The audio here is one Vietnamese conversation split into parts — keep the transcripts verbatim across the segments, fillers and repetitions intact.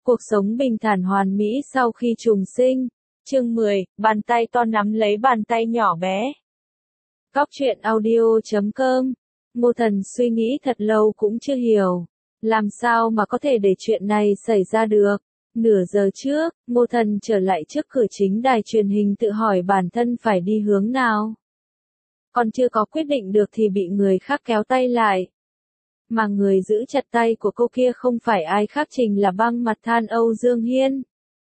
Cuộc sống bình thản hoàn mỹ sau khi trùng sinh. Chương mười, bàn tay to nắm lấy bàn tay nhỏ bé. Góc truyện audio chấm com. Ngô Thần suy nghĩ thật lâu cũng chưa hiểu. Làm sao mà có thể để chuyện này xảy ra được? Nửa giờ trước, Ngô Thần trở lại trước cửa chính đài truyền hình tự hỏi bản thân phải đi hướng nào. Còn chưa có quyết định được thì bị người khác kéo tay lại. Mà người giữ chặt tay của cô kia không phải ai khác chính là băng mặt than Âu Dương Hiên.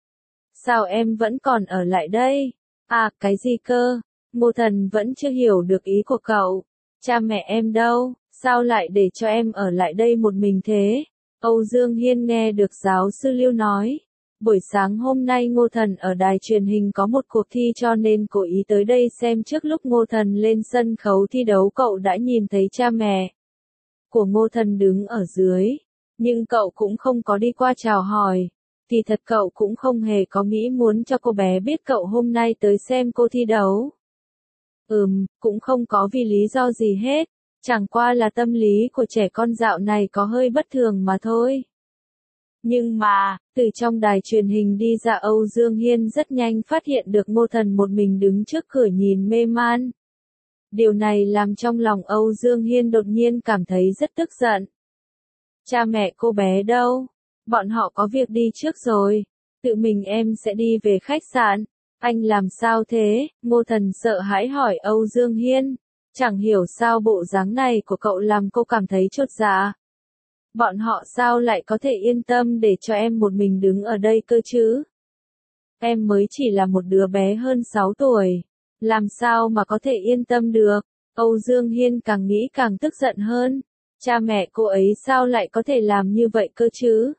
Sao em vẫn còn ở lại đây? À, cái gì cơ? Ngô Thần vẫn chưa hiểu được ý của cậu. Cha mẹ em đâu? Sao lại để cho em ở lại đây một mình thế? Âu Dương Hiên nghe được giáo sư Lưu nói. Buổi sáng hôm nay Ngô Thần ở đài truyền hình có một cuộc thi cho nên cố ý tới đây xem. Trước lúc Ngô Thần lên sân khấu thi đấu cậu đã nhìn thấy cha mẹ của Ngô Thần đứng ở dưới. Nhưng cậu cũng không có đi qua chào hỏi. Thì thật cậu cũng không hề có nghĩ muốn cho cô bé biết cậu hôm nay tới xem cô thi đấu. Ừm, cũng không có vì lý do gì hết. Chẳng qua là tâm lý của trẻ con dạo này có hơi bất thường mà thôi. Nhưng mà, từ trong đài truyền hình đi ra Âu Dương Hiên rất nhanh phát hiện được Ngô Thần một mình đứng trước cửa nhìn mê man. Điều này làm trong lòng Âu Dương Hiên đột nhiên cảm thấy rất tức giận. Cha mẹ cô bé đâu? Bọn họ có việc đi trước rồi. Tự mình em sẽ đi về khách sạn. Anh làm sao thế? Ngô Thần sợ hãi hỏi Âu Dương Hiên. Chẳng hiểu sao bộ dáng này của cậu làm cô cảm thấy chột dạ. Bọn họ sao lại có thể yên tâm để cho em một mình đứng ở đây cơ chứ? Em mới chỉ là một đứa bé hơn sáu tuổi. Làm sao mà có thể yên tâm được? Âu Dương Hiên càng nghĩ càng tức giận hơn. Cha mẹ cô ấy sao lại có thể làm như vậy cơ chứ?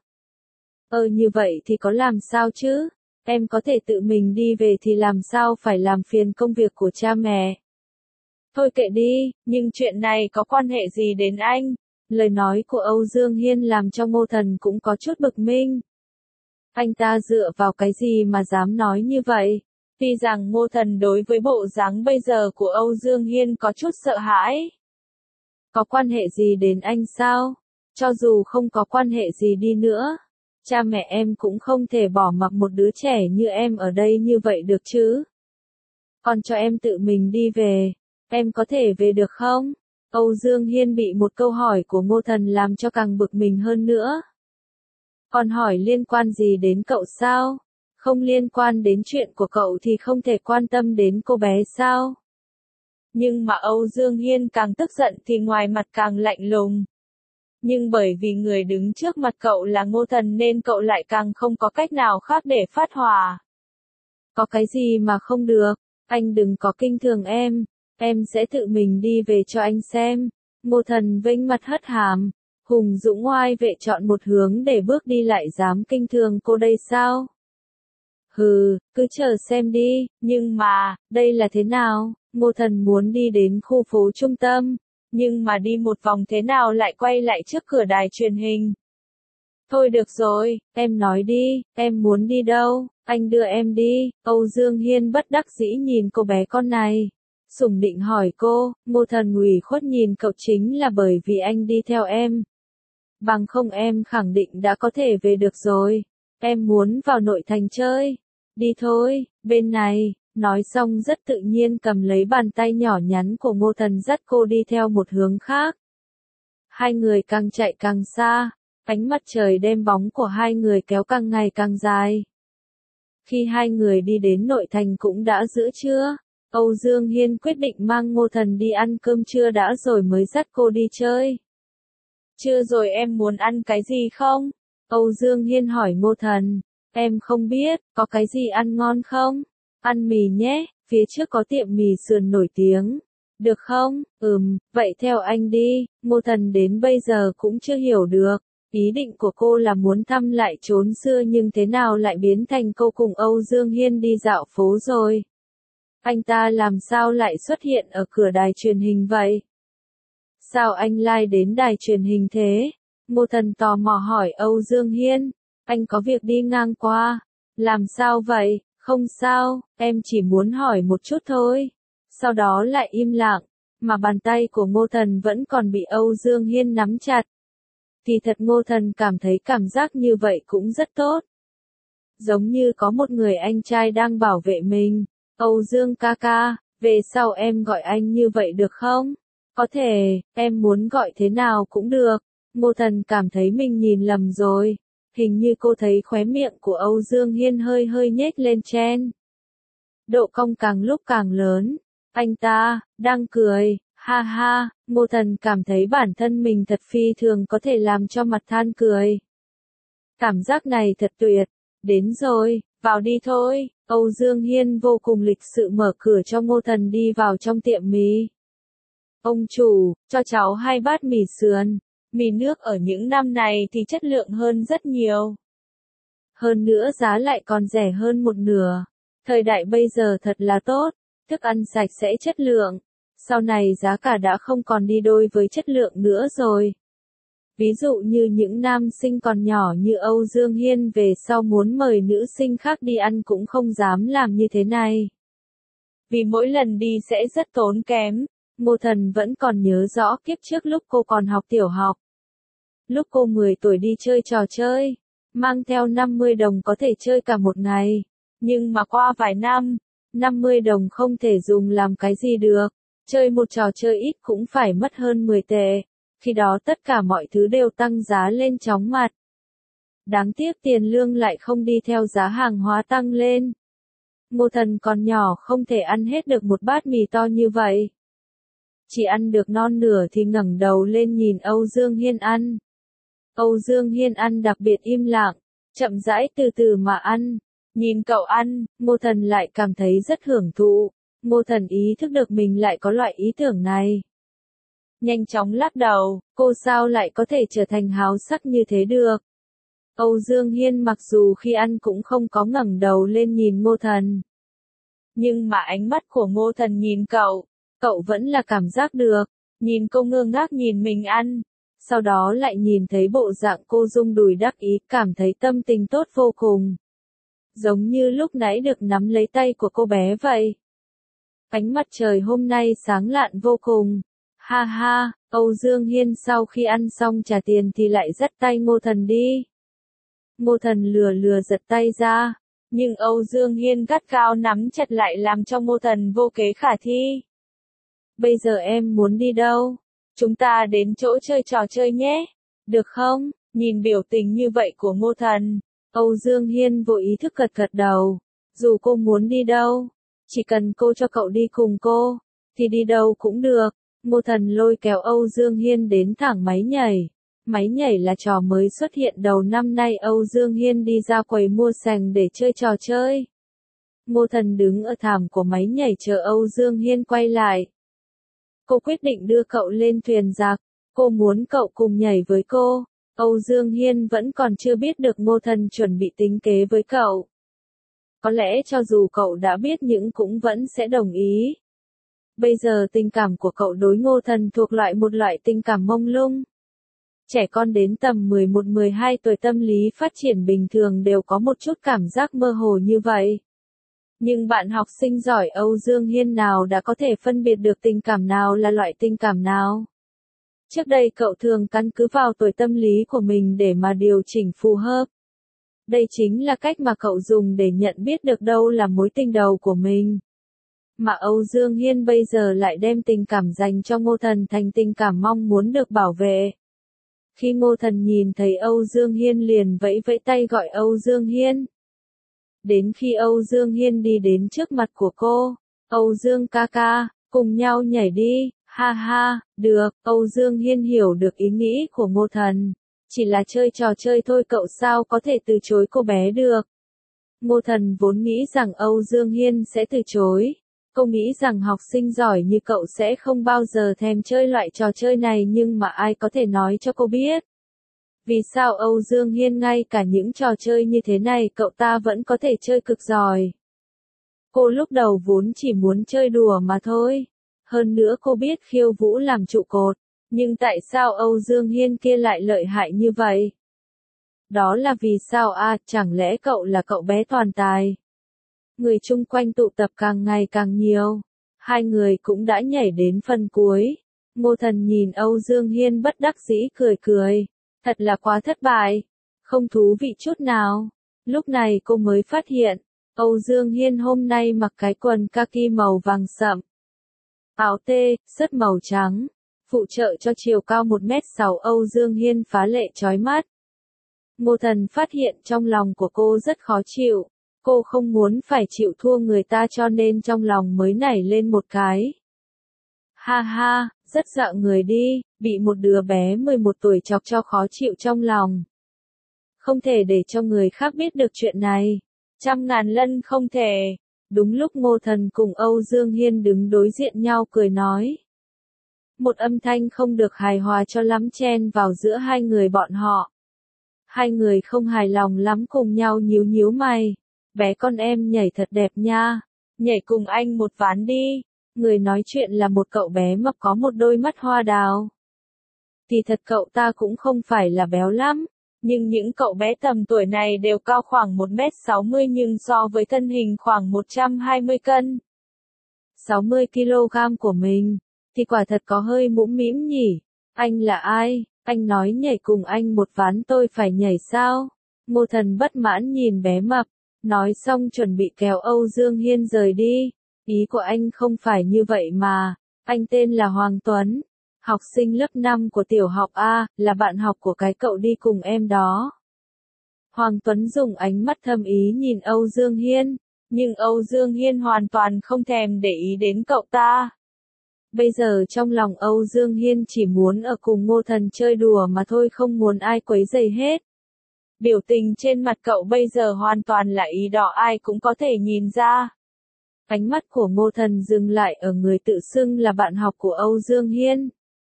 Ờ như vậy thì có làm sao chứ? Em có thể tự mình đi về thì làm sao phải làm phiền công việc của cha mẹ? Thôi kệ đi, nhưng chuyện này có quan hệ gì đến anh? Lời nói của Âu Dương Hiên làm cho Ngô Thần cũng có chút bực mình. Anh ta dựa vào cái gì mà dám nói như vậy? Tuy rằng Ngô Thần đối với bộ dáng bây giờ của Âu Dương Hiên có chút sợ hãi. Có quan hệ gì đến anh sao? Cho dù không có quan hệ gì đi nữa, cha mẹ em cũng không thể bỏ mặc một đứa trẻ như em ở đây như vậy được chứ. Còn cho em tự mình đi về, em có thể về được không? Âu Dương Hiên bị một câu hỏi của Ngô Thần làm cho càng bực mình hơn nữa. Còn hỏi liên quan gì đến cậu sao? Không liên quan đến chuyện của cậu thì không thể quan tâm đến cô bé sao? Nhưng mà Âu Dương Hiên càng tức giận thì ngoài mặt càng lạnh lùng. Nhưng bởi vì người đứng trước mặt cậu là Ngô Thần nên cậu lại càng không có cách nào khác để phát hỏa. Có cái gì mà không được? Anh đừng có kinh thường em. Em sẽ tự mình đi về cho anh xem. Ngô Thần vênh mặt hất hàm. Hùng dũng oai vệ chọn một hướng để bước đi lại dám kinh thường cô đây sao? Hừ, cứ chờ xem đi. Nhưng mà, đây là thế nào? Ngô Thần muốn đi đến khu phố trung tâm. Nhưng mà đi một vòng thế nào lại quay lại trước cửa đài truyền hình? Thôi được rồi, em nói đi, em muốn đi đâu? Anh đưa em đi. Âu Dương Hiên bất đắc dĩ nhìn cô bé con này. Sủng định hỏi cô. Ngô Thần ủy khuất nhìn cậu chính là bởi vì anh đi theo em. Bằng không em khẳng định đã có thể về được rồi. Em muốn vào nội thành chơi. Đi thôi, bên này. Nói xong rất tự nhiên cầm lấy bàn tay nhỏ nhắn của Ngô Thần dắt cô đi theo một hướng khác. Hai người càng chạy càng xa. Ánh mặt trời đêm bóng của hai người kéo càng ngày càng dài. Khi hai người đi đến nội thành cũng đã giữa trưa. Âu Dương Hiên quyết định mang Ngô Thần đi ăn cơm trưa đã rồi mới dắt cô đi chơi. Chưa rồi em muốn ăn cái gì không? Âu Dương Hiên hỏi Ngô Thần. Em không biết, có cái gì ăn ngon không? Ăn mì nhé, phía trước có tiệm mì sườn nổi tiếng. Được không? Ừm, vậy theo anh đi. Ngô Thần đến bây giờ cũng chưa hiểu được. Ý định của cô là muốn thăm lại chốn xưa nhưng thế nào lại biến thành cô cùng Âu Dương Hiên đi dạo phố rồi. Anh ta làm sao lại xuất hiện ở cửa đài truyền hình vậy? Sao anh lai đến đài truyền hình thế? Ngô Thần tò mò hỏi Âu Dương Hiên. Anh có việc đi ngang qua. Làm sao vậy? Không sao, em chỉ muốn hỏi một chút thôi. Sau đó lại im lặng, mà bàn tay của Ngô Thần vẫn còn bị Âu Dương Hiên nắm chặt. Kỳ thật Ngô Thần cảm thấy cảm giác như vậy cũng rất tốt. Giống như có một người anh trai đang bảo vệ mình. Âu Dương ca ca, về sau em gọi anh như vậy được không? Có thể, em muốn gọi thế nào cũng được. Ngô Thần cảm thấy mình nhìn lầm rồi. Hình như cô thấy khóe miệng của Âu Dương Hiên hơi hơi nhếch lên trên. Độ cong càng lúc càng lớn. Anh ta, đang cười, ha ha, Ngô Thần cảm thấy bản thân mình thật phi thường có thể làm cho mặt than cười. Cảm giác này thật tuyệt. Đến rồi, vào đi thôi. Âu Dương Hiên vô cùng lịch sự mở cửa cho Ngô Thần đi vào trong tiệm mì. Ông chủ, cho cháu hai bát mì sườn. Mì nước ở những năm này thì chất lượng hơn rất nhiều. Hơn nữa giá lại còn rẻ hơn một nửa. Thời đại bây giờ thật là tốt, thức ăn sạch sẽ chất lượng. Sau này giá cả đã không còn đi đôi với chất lượng nữa rồi. Ví dụ như những nam sinh còn nhỏ như Âu Dương Hiên về sau muốn mời nữ sinh khác đi ăn cũng không dám làm như thế này. Vì mỗi lần đi sẽ rất tốn kém. Ngô Thần vẫn còn nhớ rõ kiếp trước lúc cô còn học tiểu học. Lúc cô mười tuổi đi chơi trò chơi, mang theo năm mươi đồng có thể chơi cả một ngày. Nhưng mà qua vài năm, năm mươi đồng không thể dùng làm cái gì được. Chơi một trò chơi ít cũng phải mất hơn mười tệ. Khi đó tất cả mọi thứ đều tăng giá lên chóng mặt. Đáng tiếc tiền lương lại không đi theo giá hàng hóa tăng lên. Ngô Thần còn nhỏ không thể ăn hết được một bát mì to như vậy. Chỉ ăn được non nửa thì ngẩng đầu lên nhìn Âu Dương Hiên ăn. Âu Dương Hiên ăn đặc biệt im lặng, chậm rãi từ từ mà ăn. Nhìn cậu ăn, Ngô Thần lại cảm thấy rất hưởng thụ. Ngô Thần ý thức được mình lại có loại ý tưởng này. Nhanh chóng lắc đầu, cô sao lại có thể trở thành háo sắc như thế được. Âu Dương Hiên mặc dù khi ăn cũng không có ngẩng đầu lên nhìn Ngô Thần. Nhưng mà ánh mắt của Ngô Thần nhìn cậu, cậu vẫn là cảm giác được. Nhìn cô ngơ ngác nhìn mình ăn. Sau đó lại nhìn thấy bộ dạng cô rung đùi đắc ý, cảm thấy tâm tình tốt vô cùng. Giống như lúc nãy được nắm lấy tay của cô bé vậy. Ánh mặt trời hôm nay sáng lạn vô cùng. Ha ha, Âu Dương Hiên sau khi ăn xong trả tiền thì lại dắt tay Ngô Thần đi. Ngô Thần lừa lừa giật tay ra, nhưng Âu Dương Hiên gắt gao nắm chặt lại làm cho Ngô Thần vô kế khả thi. Bây giờ em muốn đi đâu? Chúng ta đến chỗ chơi trò chơi nhé. Được không? Nhìn biểu tình như vậy của Ngô Thần, Âu Dương Hiên vô ý thức gật gật đầu. Dù cô muốn đi đâu, chỉ cần cô cho cậu đi cùng cô, thì đi đâu cũng được. Ngô Thần lôi kéo Âu Dương Hiên đến thẳng máy nhảy. Máy nhảy là trò mới xuất hiện đầu năm nay. Âu Dương Hiên đi ra quầy mua sành để chơi trò chơi. Ngô Thần đứng ở thảm của máy nhảy chờ Âu Dương Hiên quay lại. Cô quyết định đưa cậu lên thuyền giặc. Cô muốn cậu cùng nhảy với cô. Âu Dương Hiên vẫn còn chưa biết được Ngô Thần chuẩn bị tính kế với cậu. Có lẽ cho dù cậu đã biết nhưng cũng vẫn sẽ đồng ý. Bây giờ tình cảm của cậu đối Ngô Thần thuộc loại một loại tình cảm mông lung. Trẻ con đến tầm mười một mười hai tuổi tâm lý phát triển bình thường đều có một chút cảm giác mơ hồ như vậy. Nhưng bạn học sinh giỏi Âu Dương Hiên nào đã có thể phân biệt được tình cảm nào là loại tình cảm nào? Trước đây cậu thường căn cứ vào tuổi tâm lý của mình để mà điều chỉnh phù hợp. Đây chính là cách mà cậu dùng để nhận biết được đâu là mối tình đầu của mình. Mà Âu Dương Hiên bây giờ lại đem tình cảm dành cho Ngô Thần thành tình cảm mong muốn được bảo vệ. Khi Ngô Thần nhìn thấy Âu Dương Hiên liền vẫy vẫy tay gọi Âu Dương Hiên. Đến khi Âu Dương Hiên đi đến trước mặt của cô, Âu Dương ca ca, cùng nhau nhảy đi, ha ha, được, Âu Dương Hiên hiểu được ý nghĩ của Ngô Thần. Chỉ là chơi trò chơi thôi cậu sao có thể từ chối cô bé được. Ngô Thần vốn nghĩ rằng Âu Dương Hiên sẽ từ chối. Cô nghĩ rằng học sinh giỏi như cậu sẽ không bao giờ thèm chơi loại trò chơi này nhưng mà ai có thể nói cho cô biết. Vì sao Âu Dương Hiên ngay cả những trò chơi như thế này cậu ta vẫn có thể chơi cực giỏi. Cô lúc đầu vốn chỉ muốn chơi đùa mà thôi. Hơn nữa cô biết khiêu vũ làm trụ cột. Nhưng tại sao Âu Dương Hiên kia lại lợi hại như vậy? Đó là vì sao à, chẳng lẽ cậu là cậu bé toàn tài? Người chung quanh tụ tập càng ngày càng nhiều. Hai người cũng đã nhảy đến phần cuối. Ngô Thần nhìn Âu Dương Hiên bất đắc dĩ cười cười. Thật là quá thất bại. Không thú vị chút nào. Lúc này cô mới phát hiện, Âu Dương Hiên hôm nay mặc cái quần kaki màu vàng sậm. Áo tê, sứt màu trắng. Phụ trợ cho chiều cao một mét sáu Âu Dương Hiên phá lệ chói mắt. Ngô Thần phát hiện trong lòng của cô rất khó chịu. Cô không muốn phải chịu thua người ta cho nên trong lòng mới nảy lên một cái. Ha ha, rất dạo người đi, bị một đứa bé mười một tuổi chọc cho khó chịu trong lòng. Không thể để cho người khác biết được chuyện này. Trăm ngàn lần không thể. Đúng lúc Ngô Thần cùng Âu Dương Hiên đứng đối diện nhau cười nói. Một âm thanh không được hài hòa cho lắm chen vào giữa hai người bọn họ. Hai người không hài lòng lắm cùng nhau nhíu nhíu mày. Bé con em nhảy thật đẹp nha. Nhảy cùng anh một ván đi. Người nói chuyện là một cậu bé mập có một đôi mắt hoa đào. Thì thật cậu ta cũng không phải là béo lắm. Nhưng những cậu bé tầm tuổi này đều cao khoảng một mét sáu mươi nhưng so với thân hình khoảng một trăm hai mươi cân. sáu mươi ki lô gam của mình. Thì quả thật có hơi mũm mĩm nhỉ. Anh là ai? Anh nói nhảy cùng anh một ván tôi phải nhảy sao? Ngô Thần bất mãn nhìn bé mập. Nói xong chuẩn bị kéo Âu Dương Hiên rời đi. Ý của anh không phải như vậy mà. Anh tên là Hoàng Tuấn. Học sinh lớp năm của tiểu học A, là bạn học của cái cậu đi cùng em đó. Hoàng Tuấn dùng ánh mắt thâm ý nhìn Âu Dương Hiên. Nhưng Âu Dương Hiên hoàn toàn không thèm để ý đến cậu ta. Bây giờ trong lòng Âu Dương Hiên chỉ muốn ở cùng Ngô Thần chơi đùa mà thôi, không muốn ai quấy rầy hết. Biểu tình trên mặt cậu bây giờ hoàn toàn là ý đỏ, ai cũng có thể nhìn ra. Ánh mắt của Ngô Thần dừng lại ở người tự xưng là bạn học của Âu Dương Hiên.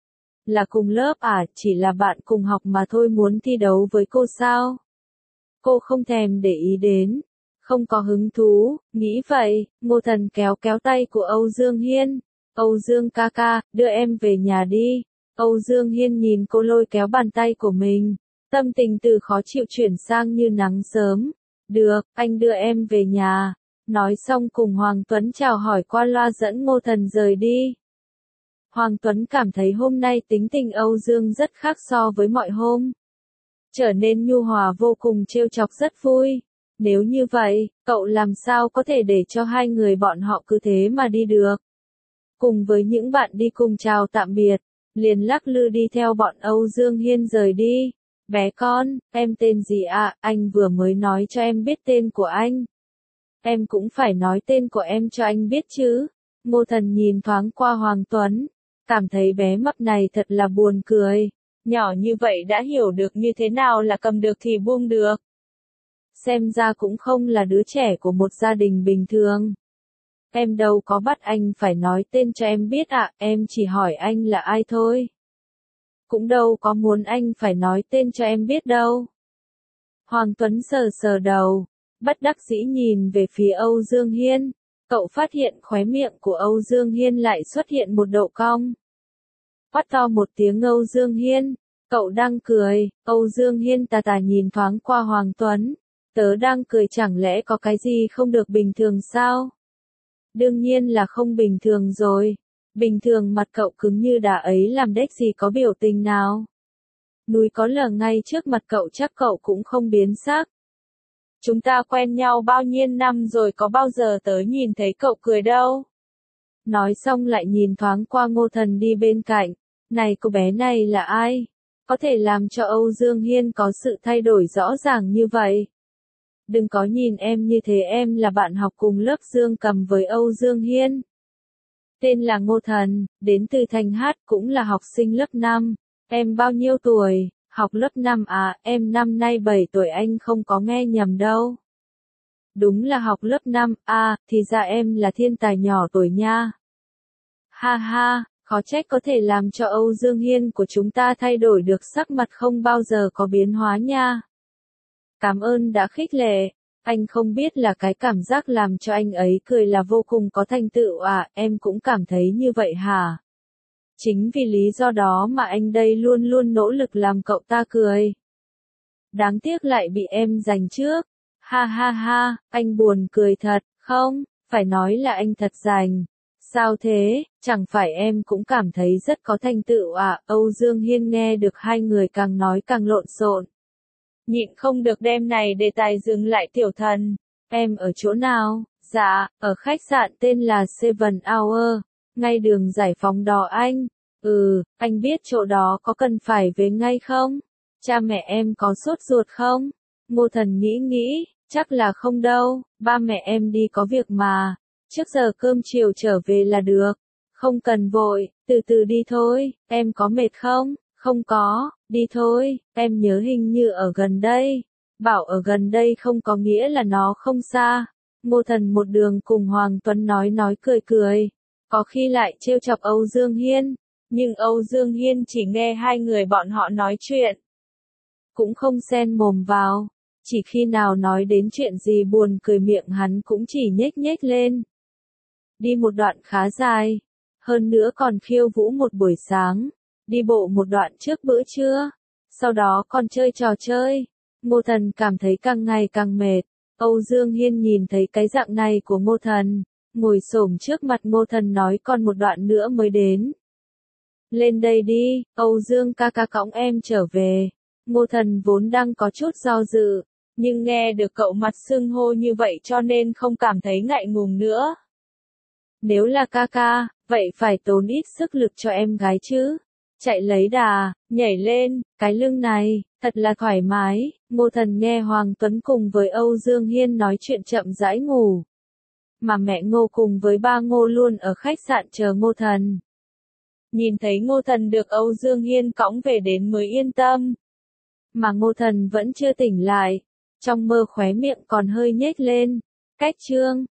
Là cùng lớp à, chỉ là bạn cùng học mà thôi, muốn thi đấu với cô sao? Cô không thèm để ý đến. Không có hứng thú, nghĩ vậy, Ngô Thần kéo kéo tay của Âu Dương Hiên. Âu Dương ca ca, đưa em về nhà đi. Âu Dương Hiên nhìn cô lôi kéo bàn tay của mình. Tâm tình từ khó chịu chuyển sang như nắng sớm. Được, anh đưa em về nhà. Nói xong cùng Hoàng Tuấn chào hỏi qua loa dẫn Ngô Thần rời đi. Hoàng Tuấn cảm thấy hôm nay tính tình Âu Dương rất khác so với mọi hôm. Trở nên nhu hòa vô cùng, trêu chọc rất vui. Nếu như vậy, cậu làm sao có thể để cho hai người bọn họ cứ thế mà đi được. Cùng với những bạn đi cùng chào tạm biệt, liền lắc lư đi theo bọn Âu Dương Hiên rời đi. Bé con, em tên gì ạ? Anh vừa mới nói cho em biết tên của anh. Em cũng phải nói tên của em cho anh biết chứ. Ngô Thần nhìn thoáng qua Hoàng Tuấn, cảm thấy bé mập này thật là buồn cười. Nhỏ như vậy đã hiểu được như thế nào là cầm được thì buông được. Xem ra cũng không là đứa trẻ của một gia đình bình thường. Em đâu có bắt anh phải nói tên cho em biết ạ, à, em chỉ hỏi anh là ai thôi. Cũng đâu có muốn anh phải nói tên cho em biết đâu. Hoàng Tuấn sờ sờ đầu, bất đắc dĩ nhìn về phía Âu Dương Hiên. Cậu phát hiện khóe miệng của Âu Dương Hiên lại xuất hiện một độ cong. Quát to một tiếng Âu Dương Hiên, cậu đang cười. Âu Dương Hiên tà tà nhìn thoáng qua Hoàng Tuấn. Tớ đang cười, chẳng lẽ có cái gì không được bình thường sao? Đương nhiên là không bình thường rồi. Bình thường mặt cậu cứng như đá ấy làm đếch gì có biểu tình nào. Núi có lở ngay trước mặt cậu chắc cậu cũng không biến sắc. Chúng ta quen nhau bao nhiêu năm rồi, có bao giờ tớ nhìn thấy cậu cười đâu. Nói xong lại nhìn thoáng qua Ngô Thần đi bên cạnh. Này, cô bé này là ai? Có thể làm cho Âu Dương Hiên có sự thay đổi rõ ràng như vậy. Đừng có nhìn em như thế, em là bạn học cùng lớp Dương Cầm với Âu Dương Hiên. Tên là Ngô Thần, đến từ Thành Hát, cũng là học sinh lớp năm. Em bao nhiêu tuổi? Học lớp năm à, em năm nay bảy tuổi, anh không có nghe nhầm đâu. Đúng là học lớp năm, à, thì ra em là thiên tài nhỏ tuổi nha. Ha ha, khó trách có thể làm cho Âu Dương Hiên của chúng ta thay đổi được sắc mặt không bao giờ có biến hóa nha. Cảm ơn đã khích lệ, anh không biết là cái cảm giác làm cho anh ấy cười là vô cùng có thành tựu à, em cũng cảm thấy như vậy hả? Chính vì lý do đó mà anh đây luôn luôn nỗ lực làm cậu ta cười. Đáng tiếc lại bị em giành trước. Ha ha ha, anh buồn cười thật, không, phải nói là anh thật rành. Sao thế, chẳng phải em cũng cảm thấy rất có thành tựu à? Âu Dương Hiên nghe được hai người càng nói càng lộn xộn. Nhịn không được đêm này đề tài dừng lại. Tiểu thần, em ở chỗ nào? Dạ, ở khách sạn tên là Seven Hour, ngay đường Giải Phóng đó anh. Ừ, anh biết chỗ đó có cần phải về ngay không? Cha mẹ em có sốt ruột không? Ngô Thần nghĩ nghĩ, chắc là không đâu, ba mẹ em đi có việc mà, trước giờ cơm chiều trở về là được. Không cần vội, từ từ đi thôi, em có mệt không? Không có, đi thôi, em nhớ hình như ở gần đây. Bảo ở gần đây không có nghĩa là nó không xa. Ngô Thần một đường cùng Hoàng Tuấn nói nói cười cười, có khi lại trêu chọc Âu Dương Hiên, nhưng Âu Dương Hiên chỉ nghe hai người bọn họ nói chuyện, cũng không xen mồm vào, chỉ khi nào nói đến chuyện gì buồn cười miệng hắn cũng chỉ nhếch nhếch lên. Đi một đoạn khá dài, hơn nữa còn khiêu vũ một buổi sáng, đi bộ một đoạn trước bữa trưa, sau đó còn chơi trò chơi. Ngô Thần cảm thấy càng ngày càng mệt. Âu Dương Hiên nhìn thấy cái dạng này của Ngô Thần, ngồi xổm trước mặt Ngô Thần nói còn một đoạn nữa mới đến. Lên đây đi, Âu Dương ca ca cõng em trở về. Ngô Thần vốn đang có chút do dự, nhưng nghe được cậu mặt xưng hô như vậy cho nên không cảm thấy ngại ngùng nữa. Nếu là ca ca, vậy phải tốn ít sức lực cho em gái chứ. Chạy lấy đà, nhảy lên, cái lưng này, thật là thoải mái. Ngô Thần nghe Hoàng Tuấn cùng với Âu Dương Hiên nói chuyện chậm rãi ngủ. Mà mẹ Ngô cùng với ba Ngô luôn ở khách sạn chờ Ngô Thần. Nhìn thấy Ngô Thần được Âu Dương Hiên cõng về đến mới yên tâm. Mà Ngô Thần vẫn chưa tỉnh lại, trong mơ khóe miệng còn hơi nhếch lên. Cách chương